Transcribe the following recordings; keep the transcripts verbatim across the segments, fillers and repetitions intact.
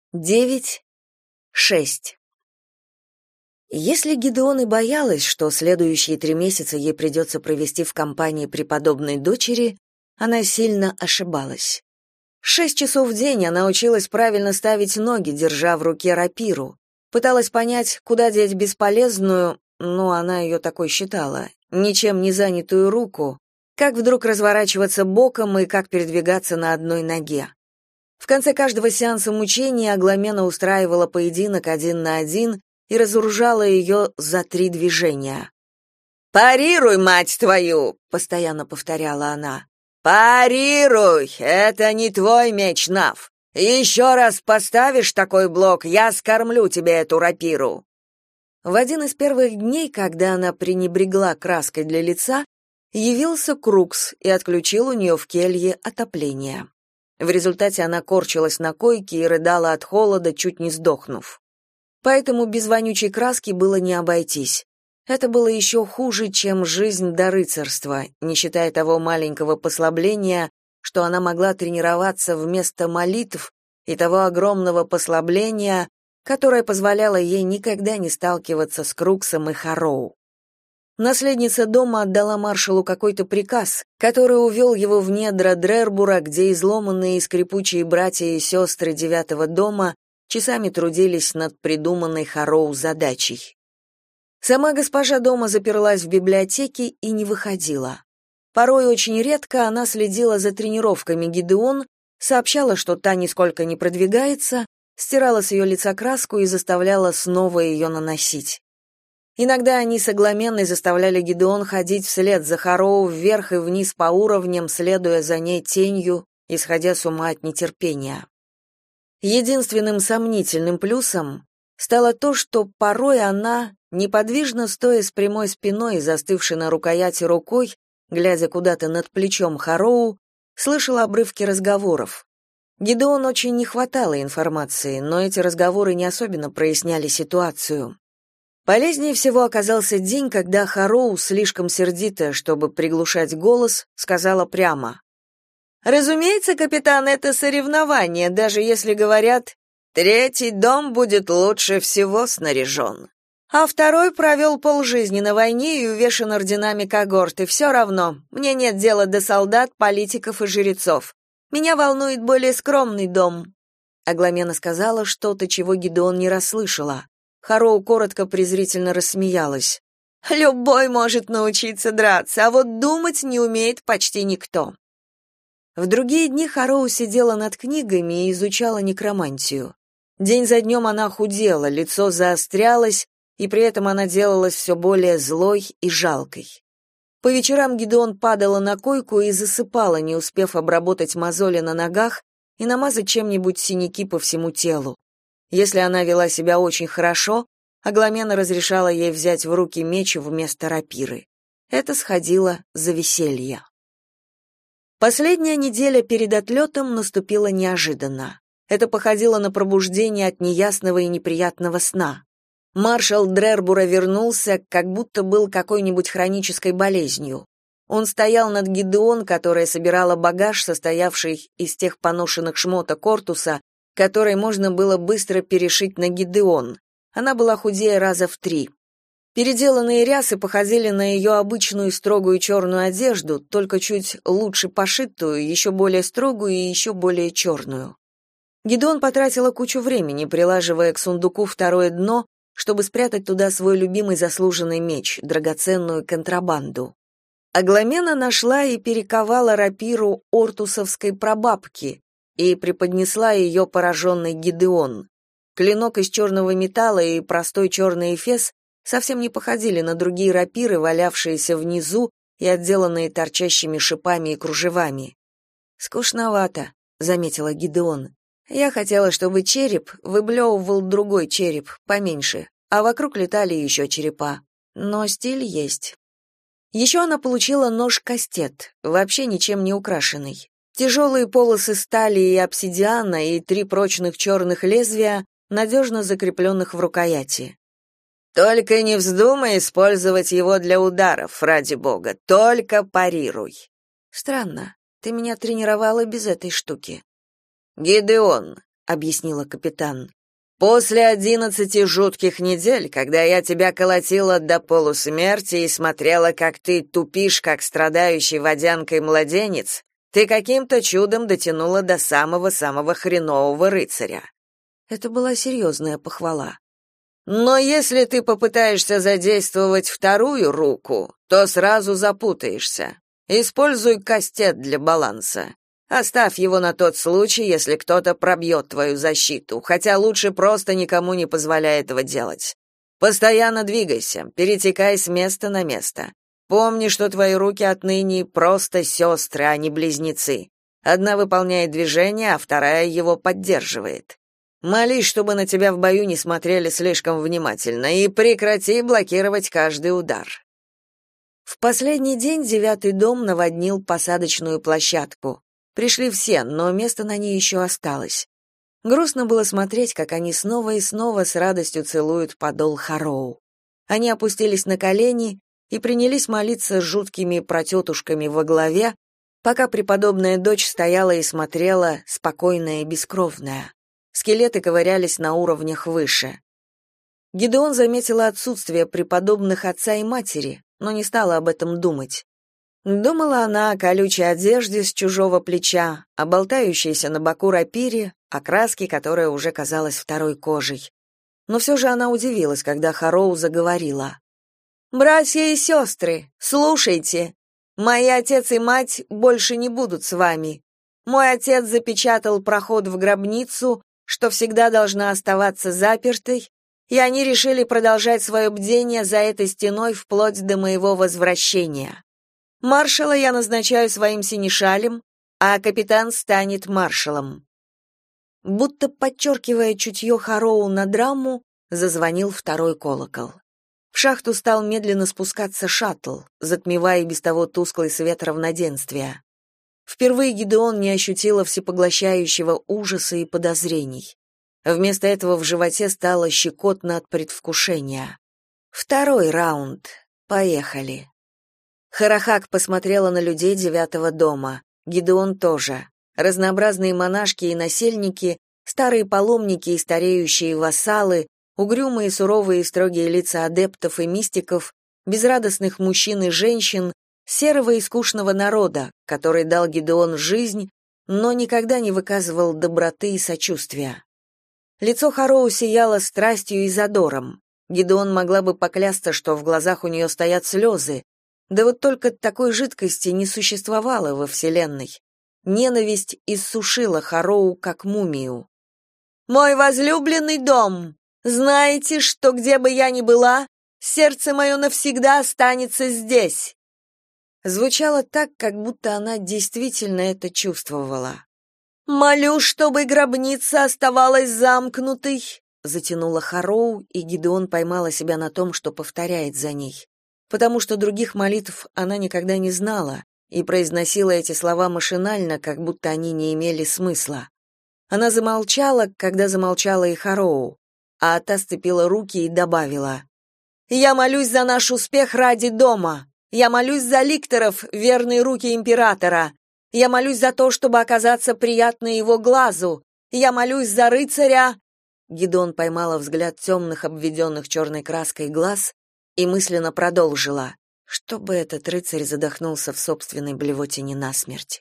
девять, шесть. Если Гидеон и боялась, что следующие три месяца ей придется провести в компании преподобной дочери, она сильно ошибалась. Шесть часов в день она училась правильно ставить ноги, держа в руке рапиру. Пыталась понять, куда деть бесполезную, но она ее такой считала, ничем не занятую руку, как вдруг разворачиваться боком и как передвигаться на одной ноге. В конце каждого сеанса мучения Агламена устраивала поединок один на один и разоружала ее за три движения. «Парируй, мать твою!» — постоянно повторяла она. «Парируй! Это не твой меч, Нав! Еще раз поставишь такой блок, я скормлю тебе эту рапиру!» В один из первых дней, когда она пренебрегла краской для лица, явился Крукс и отключил у нее в келье отопление. В результате она корчилась на койке и рыдала от холода, чуть не сдохнув. Поэтому без вонючей краски было не обойтись. Это было еще хуже, чем жизнь до рыцарства, не считая того маленького послабления, что она могла тренироваться вместо молитв, и того огромного послабления, которое позволяло ей никогда не сталкиваться с Круксом и Харроу. Наследница дома отдала маршалу какой-то приказ, который увел его в недра Дрербура, где изломанные и скрипучие братья и сестры девятого дома часами трудились над придуманной Харроу задачей. Сама госпожа дома заперлась в библиотеке и не выходила. Порой очень редко она следила за тренировками Гидеон, сообщала, что та нисколько не продвигается, стирала с ее лица краску и заставляла снова ее наносить. Иногда они с Агламенной заставляли Гидеон ходить вслед за Харроу вверх и вниз по уровням, следуя за ней тенью, исходя с ума от нетерпения. Единственным сомнительным плюсом стало то, что порой она, неподвижно стоя с прямой спиной и застывшей на рукояти рукой, глядя куда-то над плечом Харроу, слышала обрывки разговоров. Гидеон очень не хватало информации, но эти разговоры не особенно проясняли ситуацию. Полезнее всего оказался день, когда Харроу, слишком сердитая, чтобы приглушать голос, сказала прямо: «Разумеется, капитан, это соревнование, даже если говорят, третий дом будет лучше всего снаряжен. А второй провел полжизни на войне и увешан орденами когорт, и все равно, мне нет дела до солдат, политиков и жрецов. Меня волнует более скромный дом». Агламена сказала что-то, чего Гидеон не расслышала. Харроу коротко презрительно рассмеялась. «Любой может научиться драться, а вот думать не умеет почти никто». В другие дни Харроу сидела над книгами и изучала некромантию. День за днем она худела, лицо заострялось, и при этом она делалась все более злой и жалкой. По вечерам Гидеон падала на койку и засыпала, не успев обработать мозоли на ногах и намазать чем-нибудь синяки по всему телу. Если она вела себя очень хорошо, Агламена разрешала ей взять в руки меч вместо рапиры. Это сходило за веселье. Последняя неделя перед отлетом наступила неожиданно. Это походило на пробуждение от неясного и неприятного сна. Маршал Дрербура вернулся, как будто был какой-нибудь хронической болезнью. Он стоял над Гидеон, которая собирала багаж, состоявший из тех поношенных шмоток Ортуса, которые можно было быстро перешить на Гидеон. Она была худее раза в три. Переделанные рясы походили на ее обычную строгую черную одежду, только чуть лучше пошитую, еще более строгую и еще более черную. Гидеон потратила кучу времени, прилаживая к сундуку второе дно, чтобы спрятать туда свой любимый заслуженный меч, драгоценную контрабанду. Агламена нашла и перековала рапиру ортусовской прабабки и преподнесла ее пораженной Гидеон. Клинок из черного металла и простой черный эфес совсем не походили на другие рапиры, валявшиеся внизу и отделанные торчащими шипами и кружевами. «Скучновато», — заметила Гидеон. «Я хотела, чтобы череп выблевывал другой череп, поменьше, а вокруг летали еще черепа. Но стиль есть». Еще она получила нож-кастет, вообще ничем не украшенный. Тяжелые полосы стали и обсидиана и три прочных черных лезвия, надежно закрепленных в рукояти. «Только не вздумай использовать его для ударов, ради бога, только парируй». «Странно, ты меня тренировала без этой штуки». «Гидеон, объяснила капитан. После одиннадцати жутких недель, когда я тебя колотила до полусмерти и смотрела, как ты тупишь, как страдающий водянкой младенец, ты каким-то чудом дотянула до самого-самого хренового рыцаря. Это была серьезная похвала. Но если ты попытаешься задействовать вторую руку, то сразу запутаешься. Используй кастет для баланса. Оставь его на тот случай, если кто-то пробьет твою защиту, хотя лучше просто никому не позволяй этого делать. Постоянно двигайся, перетекай с места на место. Помни, что твои руки отныне просто сестры, а не близнецы. Одна выполняет движение, а вторая его поддерживает. Молись, чтобы на тебя в бою не смотрели слишком внимательно, и прекрати блокировать каждый удар. В последний день девятый дом наводнил посадочную площадку. Пришли все, но место на ней еще осталось. Грустно было смотреть, как они снова и снова с радостью целуют подол Хароу. Они опустились на колени и принялись молиться с жуткими протетушками во главе, пока преподобная дочь стояла и смотрела, спокойная и бескровная. Скелеты ковырялись на уровнях выше. Гидеон заметила отсутствие преподобных отца и матери, но не стала об этом думать. Думала она о колючей одежде с чужого плеча, о болтающейся на боку рапире, о краске, которая уже казалась второй кожей. Но все же она удивилась, когда Хароу заговорила. «Братья и сестры, слушайте! Мои отец и мать больше не будут с вами. Мой отец запечатал проход в гробницу, что всегда должна оставаться запертой, и они решили продолжать свое бдение за этой стеной вплоть до моего возвращения. Маршала я назначаю своим синешалем, а капитан станет маршалом». Будто подчеркивая чутье Хароу на драму, зазвонил второй колокол. В шахту стал медленно спускаться шаттл, затмевая и без того тусклый свет равноденствия. Впервые Гидеон не ощутила всепоглощающего ужаса и подозрений. Вместо этого в животе стало щекотно от предвкушения. Второй раунд. Поехали. Харахак посмотрела на людей девятого дома. Гидеон тоже. Разнообразные монашки и насельники, старые паломники и стареющие вассалы, угрюмые, суровые и строгие лица адептов и мистиков, безрадостных мужчин и женщин, серого и скучного народа, который дал Гидеон жизнь, но никогда не выказывал доброты и сочувствия. Лицо Хароу сияло страстью и задором. Гидеон могла бы поклясться, что в глазах у нее стоят слезы, да вот только такой жидкости не существовало во Вселенной. Ненависть иссушила Хароу как мумию. «Мой возлюбленный дом! Знаете, что где бы я ни была, сердце мое навсегда останется здесь!» Звучало так, как будто она действительно это чувствовала. «Молю, чтобы гробница оставалась замкнутой!» Затянула Хароу, и Гидеон поймала себя на том, что повторяет за ней. Потому что других молитв она никогда не знала и произносила эти слова машинально, как будто они не имели смысла. Она замолчала, когда замолчала и Хароу, а та сцепила руки и добавила: «Я молюсь за наш успех ради дома! Я молюсь за ликторов, верные руки императора! Я молюсь за то, чтобы оказаться приятной его глазу! Я молюсь за рыцаря!» Гидеон поймала взгляд темных, обведенных черной краской глаз и мысленно продолжила, чтобы этот рыцарь задохнулся в собственной блевотине насмерть.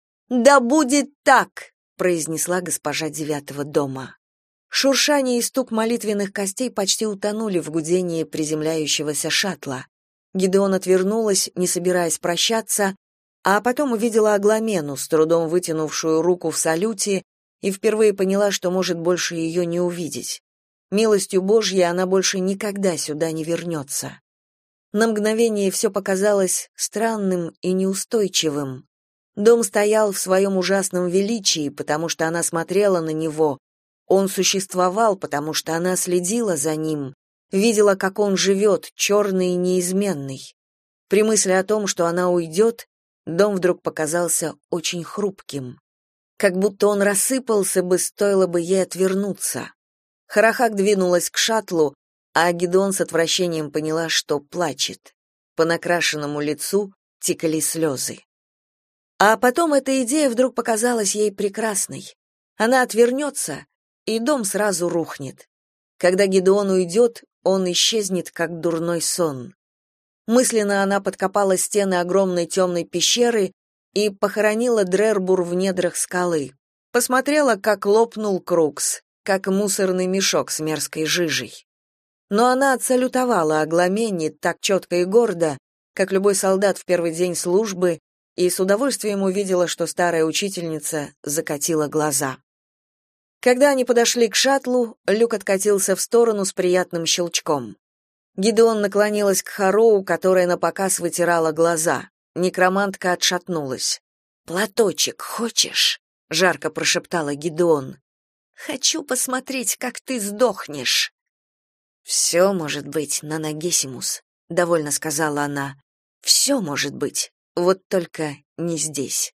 «Да будет так!» — произнесла госпожа девятого дома. Шуршание и стук молитвенных костей почти утонули в гудении приземляющегося шаттла. Гидеон отвернулась, не собираясь прощаться, а потом увидела Агламену, с трудом вытянувшую руку в салюте, и впервые поняла, что может больше ее не увидеть. Милостью Божьей она больше никогда сюда не вернется. На мгновение все показалось странным и неустойчивым. Дом стоял в своем ужасном величии, потому что она смотрела на него. Он существовал, потому что она следила за ним, видела, как он живет, черный и неизменный. При мысли о том, что она уйдет, дом вдруг показался очень хрупким. Как будто он рассыпался бы, стоило бы ей отвернуться. Харахак двинулась к шаттлу, а Гидеон с отвращением поняла, что плачет. По накрашенному лицу текли слезы. А потом эта идея вдруг показалась ей прекрасной. Она отвернется, и дом сразу рухнет. Когда Гидеон уйдет, он исчезнет, как дурной сон. Мысленно она подкопала стены огромной темной пещеры и похоронила Дрербур в недрах скалы. Посмотрела, как лопнул Крукс, как мусорный мешок с мерзкой жижей. Но она отсалютовала Агламене так четко и гордо, как любой солдат в первый день службы, и с удовольствием увидела, что старая учительница закатила глаза. Когда они подошли к шаттлу, люк откатился в сторону с приятным щелчком. Гидеон наклонилась к Хароу, которая напоказ вытирала глаза. Некромантка отшатнулась. «Платочек хочешь?» — жарко прошептала Гидеон. «Хочу посмотреть, как ты сдохнешь». «Все может быть, Нанагесимус», — довольно сказала она. «Все может быть, вот только не здесь».